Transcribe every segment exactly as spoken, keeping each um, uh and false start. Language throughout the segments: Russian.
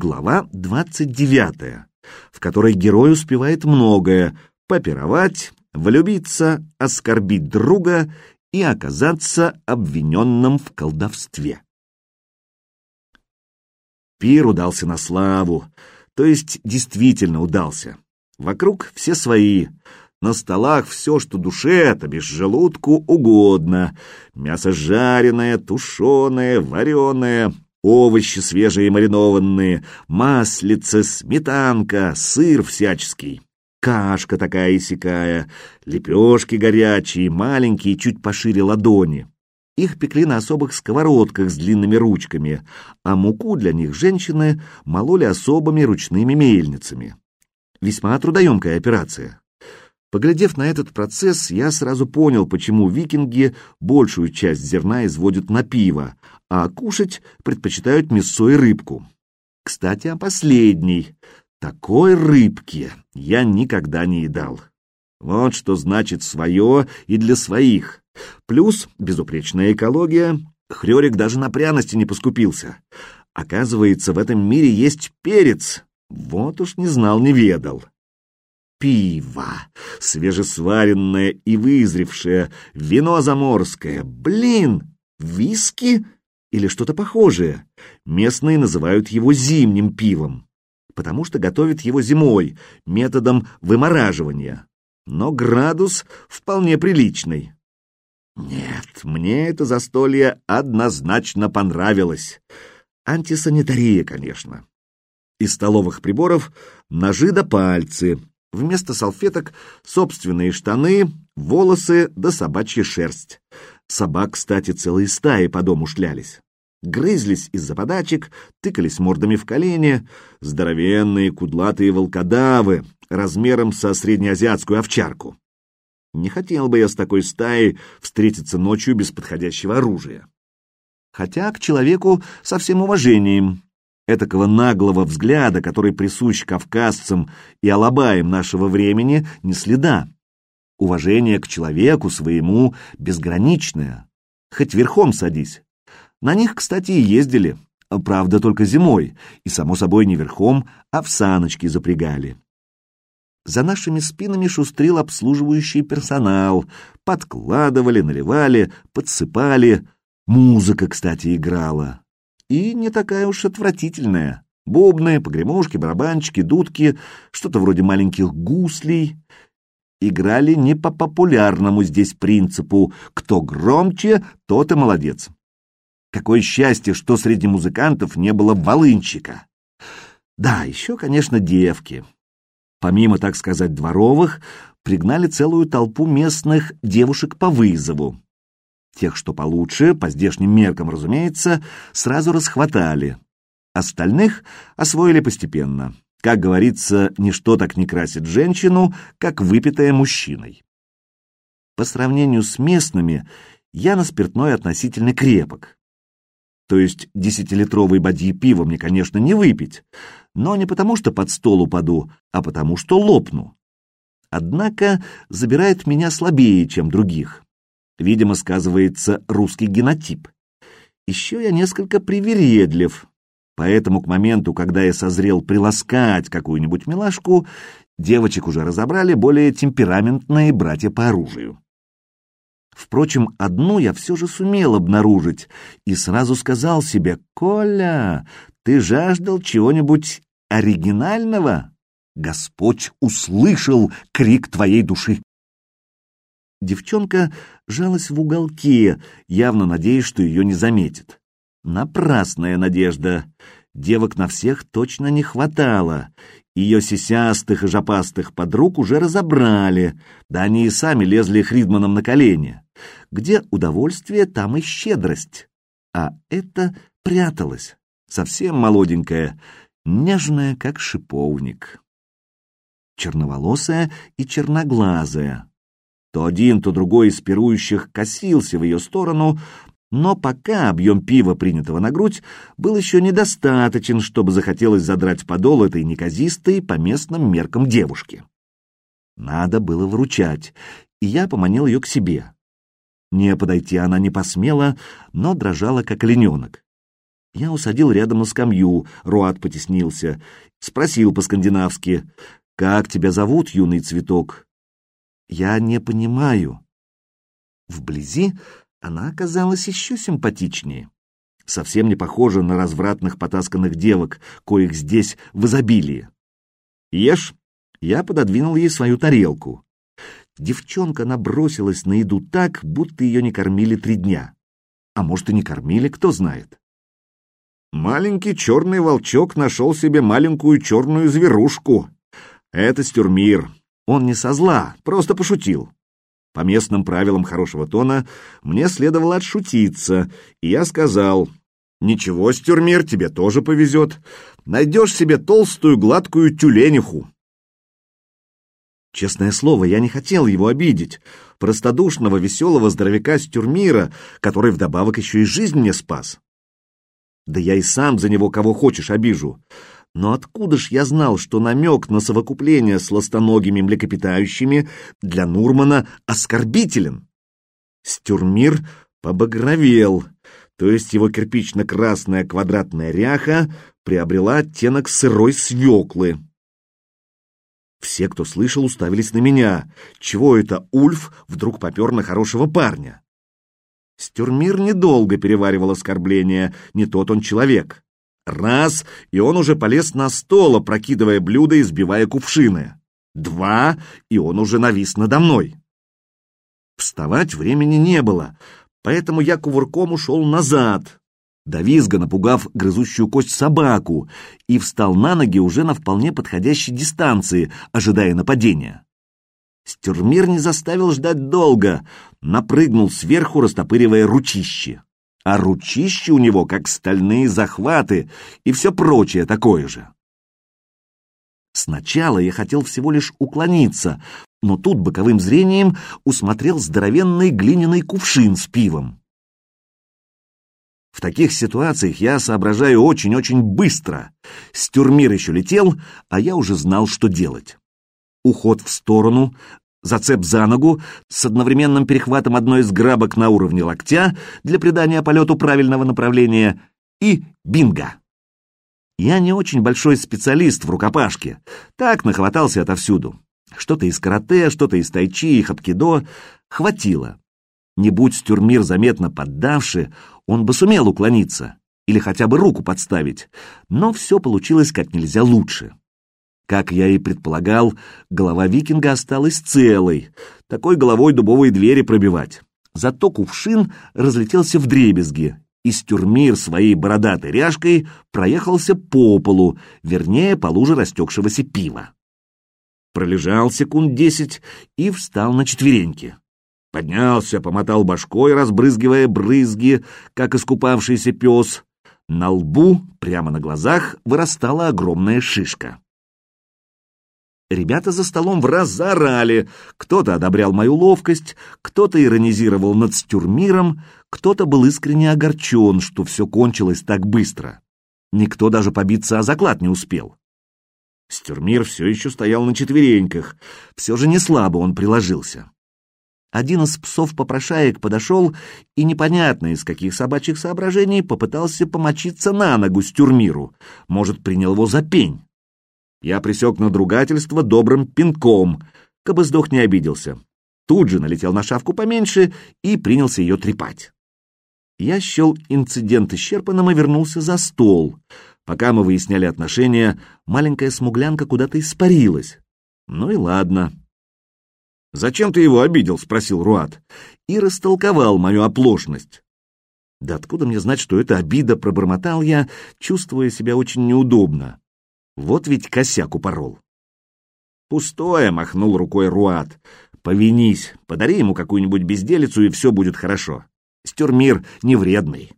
Глава двадцать девятая, в которой герой успевает многое: попировать, влюбиться, оскорбить друга и оказаться обвиненным в колдовстве. Пир удался на славу, то есть действительно удался. Вокруг все свои, на столах все, что душе, то бишь желудку, угодно. Мясо жареное, тушеное, вареное, овощи свежие и маринованные, маслица, сметанка, сыр всяческий, кашка такая и сякая, лепешки горячие, маленькие, чуть пошире ладони. Их пекли на особых сковородках с длинными ручками, а муку для них женщины мололи особыми ручными мельницами. Весьма трудоемкая операция. Поглядев на этот процесс, я сразу понял, почему викинги большую часть зерна изводят на пиво, а кушать предпочитают мясо и рыбку. Кстати, о последней. Такой рыбки я никогда не едал. Вот что значит свое и для своих. Плюс безупречная экология. Хрёрик даже на пряности не поскупился. Оказывается, в этом мире есть перец. Вот уж не знал, не ведал. Пиво, свежесваренное и вызревшее, вино заморское, блин, виски или что-то похожее. Местные называют его зимним пивом, потому что готовят его зимой, методом вымораживания. Но градус вполне приличный. Нет, мне это застолье однозначно понравилось. Антисанитария, конечно. Из столовых приборов ножи да пальцы. Вместо салфеток собственные штаны, волосы да собачья шерсть. Собак, кстати, целые стаи по дому шлялись. Грызлись из-за подачек, тыкались мордами в колени. Здоровенные кудлатые волкодавы размером со среднеазиатскую овчарку. Не хотел бы я с такой стаей встретиться ночью без подходящего оружия. Хотя к человеку со всем уважением. Этакого наглого взгляда, который присущ кавказцам и алабаям нашего времени, ни следа. Уважение к человеку своему безграничное. Хоть верхом садись. На них, кстати, и ездили. Правда, только зимой. И, само собой, не верхом, а в саночки запрягали. За нашими спинами шустрил обслуживающий персонал. Подкладывали, наливали, подсыпали. Музыка, кстати, играла. И не такая уж отвратительная. Бубны, погремушки, барабанчики, дудки, что-то вроде маленьких гуслей. Играли не по популярному здесь принципу «кто громче, тот и молодец». Какое счастье, что среди музыкантов не было волынщика. Да, еще, конечно, девки. Помимо, так сказать, дворовых, пригнали целую толпу местных девушек по вызову. Тех, что получше, по здешним меркам, разумеется, сразу расхватали. Остальных освоили постепенно. Как говорится, ничто так не красит женщину, как выпитая мужчиной. По сравнению с местными, я на спиртное относительно крепок. То есть десятилитровой бадьи пива мне, конечно, не выпить, но не потому, что под стол упаду, а потому, что лопну. Однако забирает меня слабее, чем других. Видимо, сказывается русский генотип. Еще я несколько привередлив, поэтому к моменту, когда я созрел приласкать какую-нибудь милашку, девочек уже разобрали более темпераментные братья по оружию. Впрочем, одну я все же сумел обнаружить и сразу сказал себе: «Коля, ты жаждал чего-нибудь оригинального? Господь услышал крик твоей души». Девчонка жалась в уголке, явно надеясь, что ее не заметит. Напрасная надежда. Девок на всех точно не хватало. Ее сисястых и жопастых подруг уже разобрали, да они и сами лезли Хридманом на колени. Где удовольствие, там и щедрость. А это пряталась, совсем молоденькая, нежная, как шиповник. Черноволосая и черноглазая. То один, то другой из пирующих косился в ее сторону, но пока объем пива, принятого на грудь, был еще недостаточен, чтобы захотелось задрать подол этой неказистой по местным меркам девушки. Надо было выручать, и я поманил ее к себе. Не подойти она не посмела, но дрожала, как олененок. Я усадил рядом на скамью, Руат потеснился, спросил по-скандинавски: «Как тебя зовут, юный цветок?» «Я не понимаю». Вблизи она оказалась еще симпатичнее. Совсем не похожа на развратных потасканных девок, коих здесь в изобилии. «Ешь». Я пододвинул ей свою тарелку. Девчонка набросилась на еду так, будто ее не кормили три дня. А может, и не кормили, кто знает. Маленький черный волчок нашел себе маленькую черную зверушку. Это Стюрмир. Он не со зла, просто пошутил. По местным правилам хорошего тона мне следовало отшутиться, и я сказал: «Ничего, Стюрмир, тебе тоже повезет. Найдешь себе толстую гладкую тюлениху». Честное слово, я не хотел его обидеть, простодушного веселого здоровяка Стюрмира, который вдобавок еще и жизнь мне спас. Да я и сам за него кого хочешь обижу. Но откуда ж я знал, что намек на совокупление с ластоногими млекопитающими для Нурмана оскорбителен? Стюрмир побагровел, то есть его кирпично-красная квадратная ряха приобрела оттенок сырой свеклы. Все, кто слышал, уставились на меня. Чего это Ульф вдруг попер на хорошего парня? Стюрмир недолго переваривал оскорбление, не тот он человек. Раз, и он уже полез на стол, опрокидывая блюда и сбивая кувшины. Два, и он уже навис надо мной. Вставать времени не было, поэтому я кувырком ушел назад, до визга напугав грызущую кость собаку, и встал на ноги уже на вполне подходящей дистанции, ожидая нападения. Стюрмир не заставил ждать долго, напрыгнул сверху, растопыривая ручище. А ручище у него как стальные захваты и все прочее такое же. Сначала я хотел всего лишь уклониться, но тут боковым зрением усмотрел здоровенный глиняный кувшин с пивом. В таких ситуациях я соображаю очень-очень быстро. Стюрмир еще летел, а я уже знал, что делать. Уход в сторону, зацеп за ногу с одновременным перехватом одной из грабок на уровне локтя для придания полету правильного направления и бинго. Я не очень большой специалист в рукопашке, так нахватался отовсюду. Что-то из карате, что-то из тайчи и хапкидо хватило. Не будь Стюрмир заметно поддавший, он бы сумел уклониться или хотя бы руку подставить, но все получилось как нельзя лучше. Как я и предполагал, голова викинга осталась целой, такой головой дубовые двери пробивать. Зато кувшин разлетелся вдребезги, и Стюрмир своей бородатой ряжкой проехался по полу, вернее, по луже растекшегося пива. Пролежал секунд десять и встал на четвереньки. Поднялся, помотал башкой, разбрызгивая брызги, как искупавшийся пес. На лбу, прямо на глазах, вырастала огромная шишка. Ребята за столом в раз заорали. Кто-то одобрял мою ловкость, кто-то иронизировал над Стюрмиром, кто-то был искренне огорчен, что все кончилось так быстро. Никто даже побиться о заклад не успел. Стюрмир все еще стоял на четвереньках, все же не слабо он приложился. Один из псов-попрошаек подошел и, непонятно из каких собачьих соображений, попытался помочиться на ногу Стюрмиру, может, принял его за пень. Я пресек надругательство добрым пинком, кабы сдох не обиделся. Тут же налетел на шавку поменьше и принялся ее трепать. Я счел инцидент исчерпанным и вернулся за стол. Пока мы выясняли отношения, маленькая смуглянка куда-то испарилась. Ну и ладно. «Зачем ты его обидел?» — спросил Руат. И растолковал мою оплошность. Да откуда мне знать, что это обида, пробормотал я, чувствуя себя очень неудобно. Вот ведь косяк упорол. «Пустое», — махнул рукой Руат. «Повинись, подари ему какую-нибудь безделицу, и все будет хорошо. Стюрмир не вредный».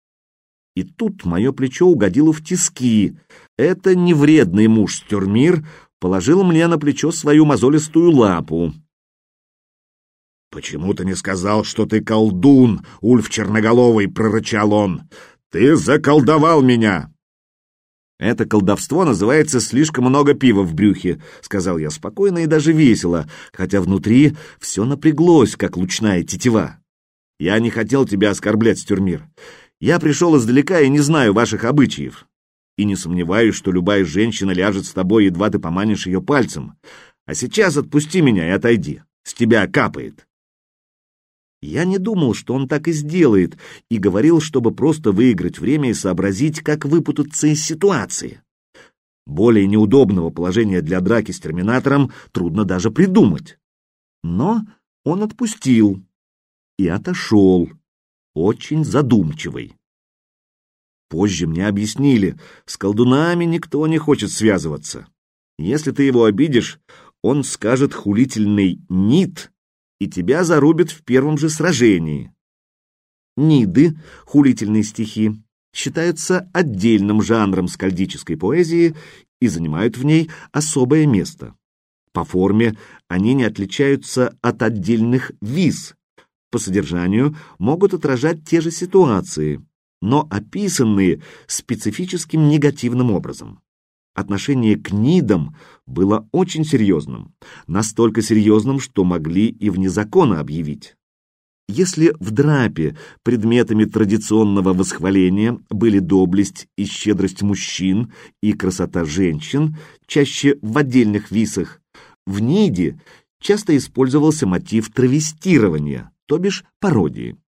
И тут мое плечо угодило в тиски. Это невредный муж Стюрмир положил мне на плечо свою мозолистую лапу. «Почему ты не сказал, что ты колдун, Ульф Черноголовый?» — прорычал он. «Ты заколдовал меня!» «Это колдовство называется слишком много пива в брюхе», — сказал я спокойно и даже весело, хотя внутри все напряглось, как лучная тетива. «Я не хотел тебя оскорблять, Стюрмир. Я пришел издалека и не знаю ваших обычаев. И не сомневаюсь, что любая женщина ляжет с тобой, едва ты поманишь ее пальцем. А сейчас отпусти меня и отойди. С тебя капает». Я не думал, что он так и сделает, и говорил, чтобы просто выиграть время и сообразить, как выпутаться из ситуации. Более неудобного положения для драки с терминатором трудно даже придумать. Но он отпустил и отошел, очень задумчивый. Позже мне объяснили, с колдунами никто не хочет связываться. Если ты его обидишь, он скажет хулительный «нит», и тебя зарубят в первом же сражении. Ниды, хулительные стихи, считаются отдельным жанром скальдической поэзии и занимают в ней особое место. По форме они не отличаются от отдельных виз, по содержанию могут отражать те же ситуации, но описанные специфическим негативным образом. Отношение к нидам было очень серьезным, настолько серьезным, что могли и вне закона объявить. Если в драпе предметами традиционного восхваления были доблесть и щедрость мужчин и красота женщин, чаще в отдельных висах, в ниде часто использовался мотив травестирования, то бишь пародии.